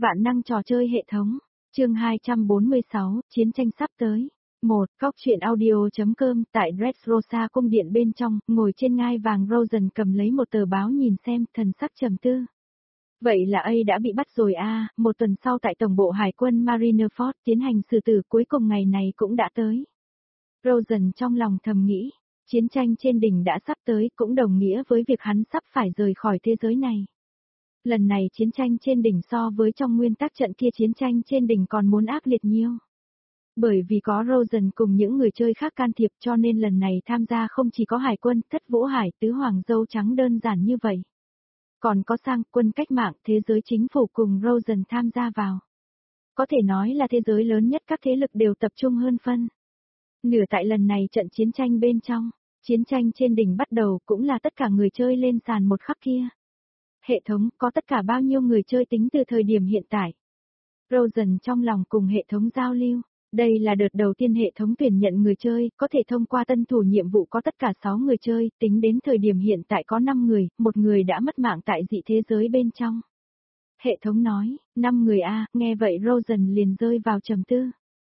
Vạn năng trò chơi hệ thống. Chương 246, chiến tranh sắp tới. 1. Góc truyện audio.com. Tại Dressrosa cung điện bên trong, ngồi trên ngai vàng Rosen cầm lấy một tờ báo nhìn xem, thần sắc trầm tư. Vậy là A đã bị bắt rồi à, một tuần sau tại tổng bộ hải quân Marineford tiến hành xử tử, cuối cùng ngày này cũng đã tới. Rosen trong lòng thầm nghĩ, chiến tranh trên đỉnh đã sắp tới, cũng đồng nghĩa với việc hắn sắp phải rời khỏi thế giới này. Lần này chiến tranh trên đỉnh so với trong nguyên tắc trận kia chiến tranh trên đỉnh còn muốn ác liệt nhiều. Bởi vì có Rosen cùng những người chơi khác can thiệp cho nên lần này tham gia không chỉ có hải quân, Thất Vũ Hải, Tứ Hoàng Dâu Trắng đơn giản như vậy. Còn có sang quân cách mạng, thế giới chính phủ cùng Rosen tham gia vào. Có thể nói là thế giới lớn nhất, các thế lực đều tập trung hơn phân nửa tại lần này trận chiến tranh bên trong. Chiến tranh trên đỉnh bắt đầu cũng là tất cả người chơi lên sàn một khắc kia. Hệ thống có tất cả bao nhiêu người chơi tính từ thời điểm hiện tại. Rosen trong lòng cùng hệ thống giao lưu. Đây là đợt đầu tiên hệ thống tuyển nhận người chơi, có thể thông qua tân thủ nhiệm vụ có tất cả 6 người chơi, tính đến thời điểm hiện tại có 5 người, một người đã mất mạng tại dị thế giới bên trong. Hệ thống nói, 5 người a, nghe vậy Rosen liền rơi vào trầm tư.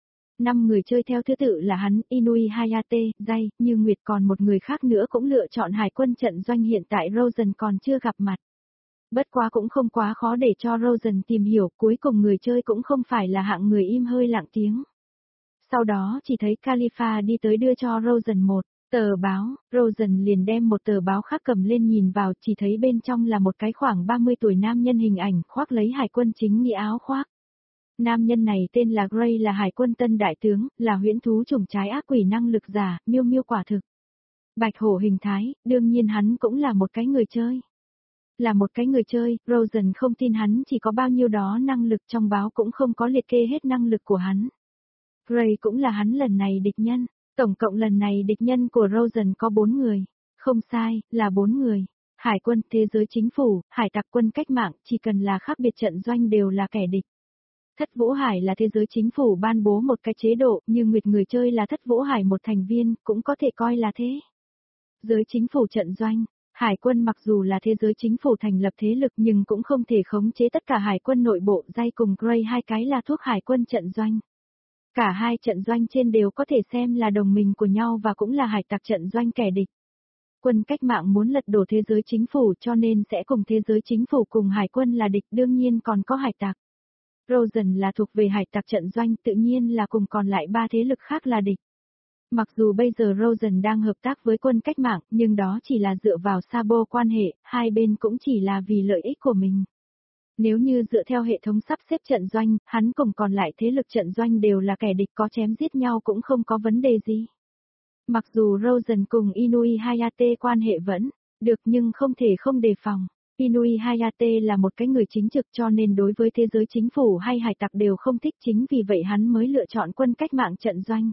5 người chơi theo thứ tự là hắn, Inui Hayate, Jay, Như Nguyệt, còn một người khác nữa cũng lựa chọn hải quân trận doanh, hiện tại Rosen còn chưa gặp mặt. Bất quá cũng không quá khó để cho Rosen tìm hiểu, cuối cùng người chơi cũng không phải là hạng người im hơi lặng tiếng. Sau đó chỉ thấy Khalifa đi tới đưa cho Rosen một tờ báo, Rosen liền đem một tờ báo khác cầm lên nhìn vào, chỉ thấy bên trong là một cái khoảng 30 tuổi nam nhân hình ảnh khoác lấy hải quân chính nghĩa áo khoác. Nam nhân này tên là Gray, là hải quân tân đại tướng, là huyễn thú chủng trái ác quỷ năng lực giả, miêu miêu quả thực. Bạch hổ hình thái, đương nhiên hắn cũng là một cái người chơi. Là một cái người chơi, Rosen không tin hắn chỉ có bao nhiêu đó năng lực, trong báo cũng không có liệt kê hết năng lực của hắn. Gray cũng là hắn lần này địch nhân, tổng cộng lần này địch nhân của Rosen có 4 người. Không sai, là 4 người. Hải quân, thế giới chính phủ, hải tặc, quân cách mạng, chỉ cần là khác biệt trận doanh đều là kẻ địch. Thất Vũ Hải là thế giới chính phủ ban bố một cái chế độ, như Nguyệt người chơi là Thất Vũ Hải một thành viên, cũng có thể coi là thế. Giới chính phủ trận doanh, hải quân mặc dù là thế giới chính phủ thành lập thế lực nhưng cũng không thể khống chế tất cả hải quân nội bộ. Jay cùng Gray hai cái là thuốc hải quân trận doanh. Cả hai trận doanh trên đều có thể xem là đồng minh của nhau và cũng là hải tặc trận doanh kẻ địch. Quân cách mạng muốn lật đổ thế giới chính phủ cho nên sẽ cùng thế giới chính phủ cùng hải quân là địch, đương nhiên còn có hải tặc. Rosen là thuộc về hải tặc trận doanh, tự nhiên là cùng còn lại 3 thế lực khác là địch. Mặc dù bây giờ Rosen đang hợp tác với quân cách mạng, nhưng đó chỉ là dựa vào Sabo quan hệ, hai bên cũng chỉ là vì lợi ích của mình. Nếu như dựa theo hệ thống sắp xếp trận doanh, hắn cùng còn lại thế lực trận doanh đều là kẻ địch, có chém giết nhau cũng không có vấn đề gì. Mặc dù Rosen cùng Inui Hayate quan hệ vẫn được nhưng không thể không đề phòng. Inui Hayate là một cái người chính trực cho nên đối với thế giới chính phủ hay hải tặc đều không thích, chính vì vậy hắn mới lựa chọn quân cách mạng trận doanh.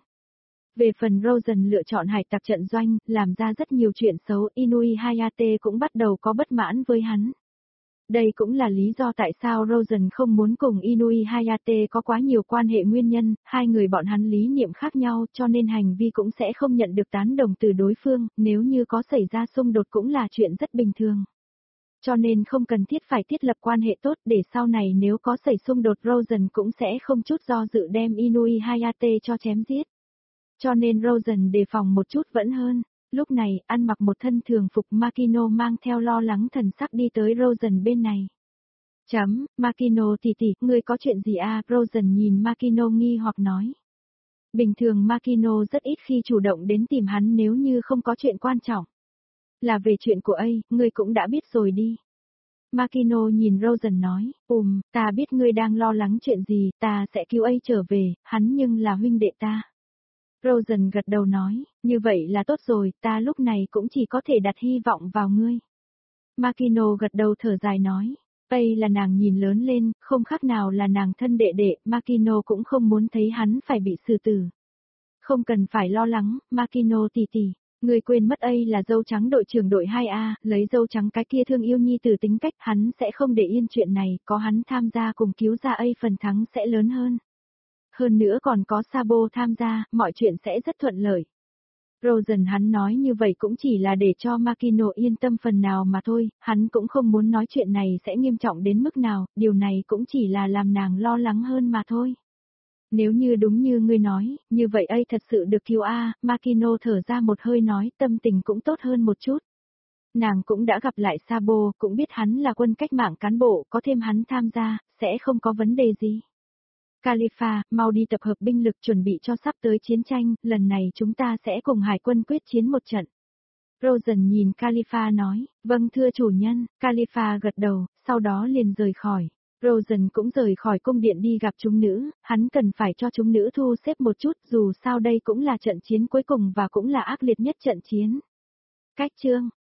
Về phần Rosen lựa chọn hải tặc trận doanh, làm ra rất nhiều chuyện xấu, Inui Hayate cũng bắt đầu có bất mãn với hắn. Đây cũng là lý do tại sao Rosen không muốn cùng Inui Hayate có quá nhiều quan hệ, nguyên nhân, hai người bọn hắn lý niệm khác nhau cho nên hành vi cũng sẽ không nhận được tán đồng từ đối phương, nếu như có xảy ra xung đột cũng là chuyện rất bình thường. Cho nên không cần thiết phải thiết lập quan hệ tốt để sau này nếu có xảy xung đột Rosen cũng sẽ không chút do dự đem Inui Hayate cho chém giết. Cho nên Rosen đề phòng một chút vẫn hơn. Lúc này, ăn mặc một thân thường phục Makino mang theo lo lắng thần sắc đi tới Rosen bên này. Makino tỷ tỷ, ngươi có chuyện gì à? Rosen nhìn Makino nghi hoặc nói. Bình thường Makino rất ít khi chủ động đến tìm hắn nếu như không có chuyện quan trọng. Là về chuyện của A, ngươi cũng đã biết rồi đi. Makino nhìn Rosen nói, ta biết ngươi đang lo lắng chuyện gì, ta sẽ cứu A trở về, hắn nhưng là huynh đệ ta. Rosen gật đầu nói, như vậy là tốt rồi, ta lúc này cũng chỉ có thể đặt hy vọng vào ngươi. Makino gật đầu thở dài nói, đây là nàng nhìn lớn lên, không khác nào là nàng thân đệ đệ, Makino cũng không muốn thấy hắn phải bị xử tử. Không cần phải lo lắng, Makino tỷ tỷ, ngươi quên mất A là dâu trắng đội trưởng đội 2A, lấy dâu trắng cái kia thương yêu nhi tử tính cách, hắn sẽ không để yên chuyện này, có hắn tham gia cùng cứu ra A phần thắng sẽ lớn hơn. Hơn nữa còn có Sabo tham gia, mọi chuyện sẽ rất thuận lợi. Rosen hắn nói như vậy cũng chỉ là để cho Makino yên tâm phần nào mà thôi, hắn cũng không muốn nói chuyện này sẽ nghiêm trọng đến mức nào, điều này cũng chỉ là làm nàng lo lắng hơn mà thôi. Nếu như đúng như ngươi nói, như vậy ấy thật sự được cứu a. Makino thở ra một hơi nói tâm tình cũng tốt hơn một chút. Nàng cũng đã gặp lại Sabo, cũng biết hắn là quân cách mạng cán bộ, có thêm hắn tham gia, sẽ không có vấn đề gì. Khalifa, mau đi tập hợp binh lực chuẩn bị cho sắp tới chiến tranh, lần này chúng ta sẽ cùng hải quân quyết chiến một trận. Rosen nhìn Khalifa nói, vâng thưa chủ nhân, Khalifa gật đầu, sau đó liền rời khỏi. Rosen cũng rời khỏi cung điện đi gặp chúng nữ, hắn cần phải cho chúng nữ thu xếp một chút dù sao đây cũng là trận chiến cuối cùng và cũng là ác liệt nhất trận chiến. Cách chương